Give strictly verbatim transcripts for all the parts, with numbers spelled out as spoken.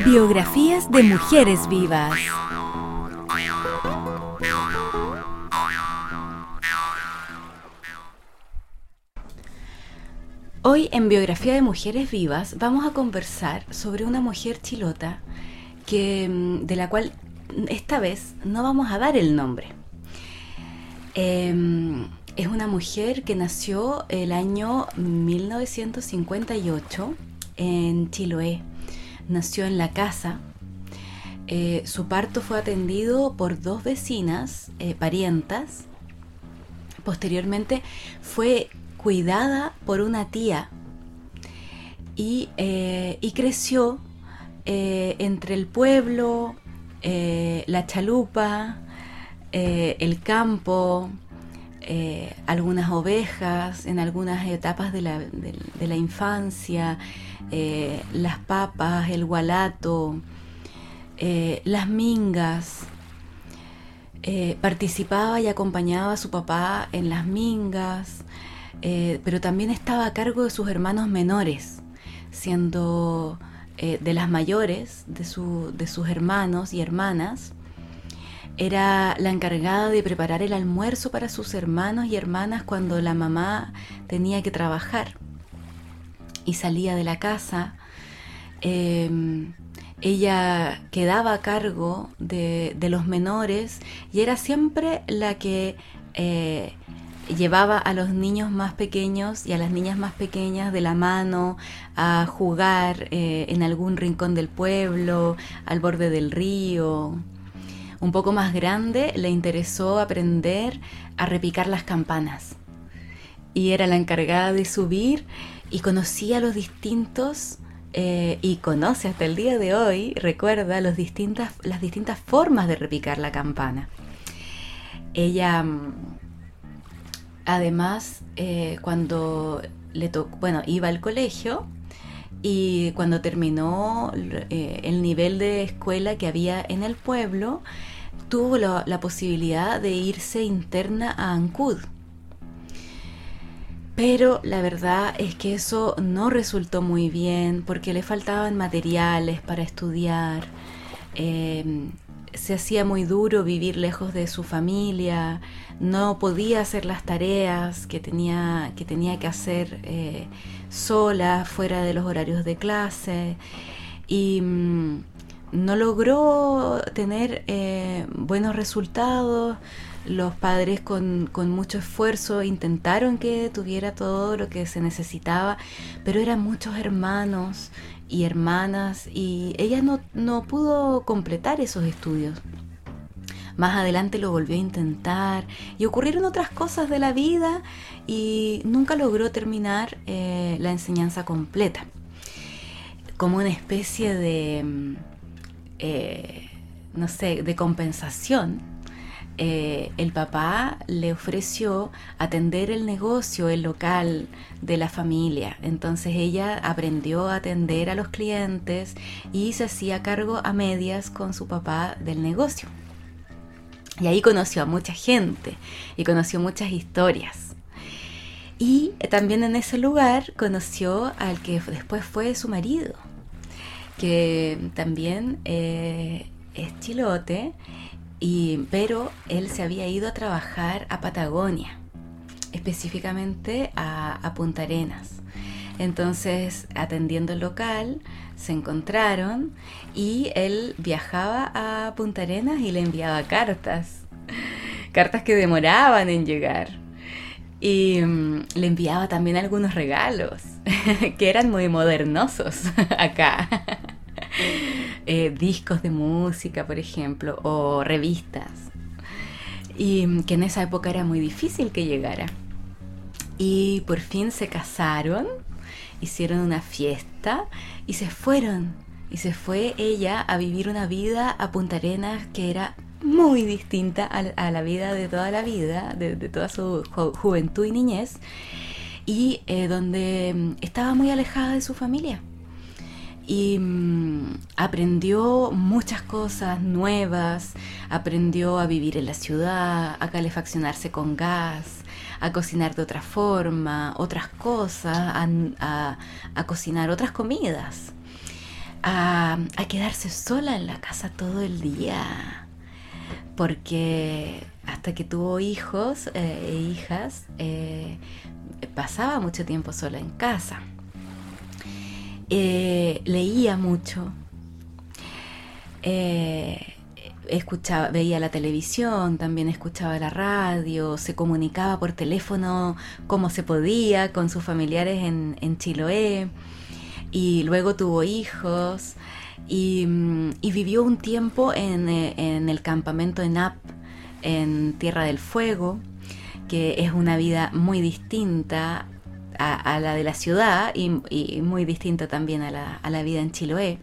Biografías de mujeres vivas. Hoy en Biografía de Mujeres Vivas vamos a conversar sobre una mujer chilota que, de la cual esta vez no vamos a dar el nombre. Eh, es una mujer que nació el año mil novecientos cincuenta y ocho en Chiloé. Nació en la casa. Eh, su parto fue atendido por dos vecinas, eh, parientas. Posteriormente fue cuidada por una tía y, eh, y creció eh, entre el pueblo, eh, la chalupa, eh, el campo, eh, algunas ovejas en algunas etapas de la, de, de la infancia, eh, las papas, el gualato, eh, las mingas. Eh, participaba y acompañaba a su papá en las mingas. Eh, pero también estaba a cargo de sus hermanos menores, siendo eh, de las mayores de, su, de sus hermanos y hermanas. Era la encargada de preparar el almuerzo para sus hermanos y hermanas cuando la mamá tenía que trabajar y salía de la casa. Eh, ella quedaba a cargo de, de los menores y era siempre la que Eh, llevaba a los niños más pequeños y a las niñas más pequeñas de la mano a jugar eh, en algún rincón del pueblo, al borde del río. Un poco más grande le interesó aprender a repicar las campanas y era la encargada de subir y conocía los distintos eh, y conoce hasta el día de hoy, recuerda los distintas, las distintas formas de repicar la campana. Ella además, eh, cuando le tocó, bueno, iba al colegio y cuando terminó eh, el nivel de escuela que había en el pueblo, tuvo la, la posibilidad de irse interna a Ancud. Pero la verdad es que eso no resultó muy bien porque le faltaban materiales para estudiar. Eh, se hacía muy duro vivir lejos de su familia, no podía hacer las tareas que tenía que, tenía que hacer eh, sola, fuera de los horarios de clase, y mmm, no logró tener eh, buenos resultados. Los padres con, con mucho esfuerzo intentaron que tuviera todo lo que se necesitaba, pero eran muchos hermanos y hermanas y ella no, no pudo completar esos estudios. Más adelante lo volvió a intentar y ocurrieron otras cosas de la vida y nunca logró terminar eh, la enseñanza completa. Como una especie de, eh, no sé, de compensación, Eh, el papá le ofreció atender el negocio, el local de la familia. Entonces ella aprendió a atender a los clientes y se hacía cargo a medias con su papá del negocio. Y ahí conoció a mucha gente y conoció muchas historias. Y también en ese lugar conoció al que después fue su marido, que también eh, es chilote. Y, pero él se había ido a trabajar a Patagonia, específicamente a, a Punta Arenas. Entonces, atendiendo el local, se encontraron y él viajaba a Punta Arenas y le enviaba cartas, cartas que demoraban en llegar. Y um, le enviaba también algunos regalos que eran muy modernosos acá. Eh, discos de música, por ejemplo, o revistas, y que en esa época era muy difícil que llegara. Y por fin se casaron, hicieron una fiesta y se fueron. Y se fue ella a vivir una vida a Punta Arenas que era muy distinta a, a la vida de toda la vida, de, de toda su ju- juventud y niñez, y eh, donde estaba muy alejada de su familia. Y mmm, aprendió muchas cosas nuevas, aprendió a vivir en la ciudad, a calefaccionarse con gas, a cocinar de otra forma, otras cosas, a, a, a cocinar otras comidas. a, a quedarse sola en la casa todo el día, porque hasta que tuvo hijos eh, e hijas, eh, pasaba mucho tiempo sola en casa. Eh, leía mucho, eh, escuchaba, veía la televisión, también escuchaba la radio, se comunicaba por teléfono como se podía con sus familiares en, en Chiloé, y luego tuvo hijos y, y vivió un tiempo en, en el campamento ENAP en Tierra del Fuego, que es una vida muy distinta a, a la de la ciudad y, y muy distinta también a la, a la vida en Chiloé.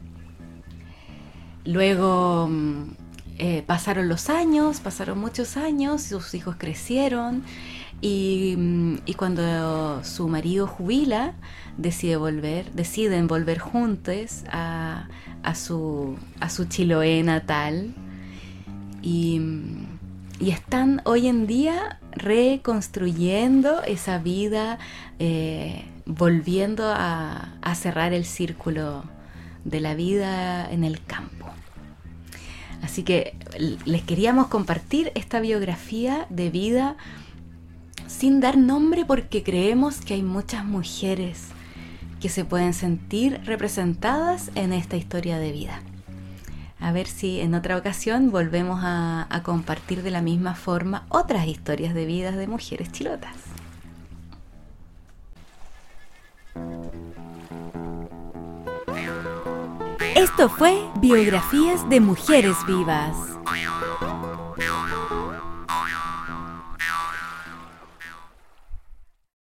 Luego eh, pasaron los años, pasaron muchos años, sus hijos crecieron y, y cuando su marido jubila, decide volver, deciden volver juntos a, a, su, a su Chiloé natal y, y están hoy en día reconstruyendo esa vida, eh, volviendo a, a cerrar el círculo de la vida en el campo. Así que les queríamos compartir esta biografía de vida sin dar nombre, porque creemos que hay muchas mujeres que se pueden sentir representadas en esta historia de vida. A ver si en otra ocasión volvemos a, a compartir de la misma forma otras historias de vidas de mujeres chilotas. Esto fue Biografías de Mujeres Vivas.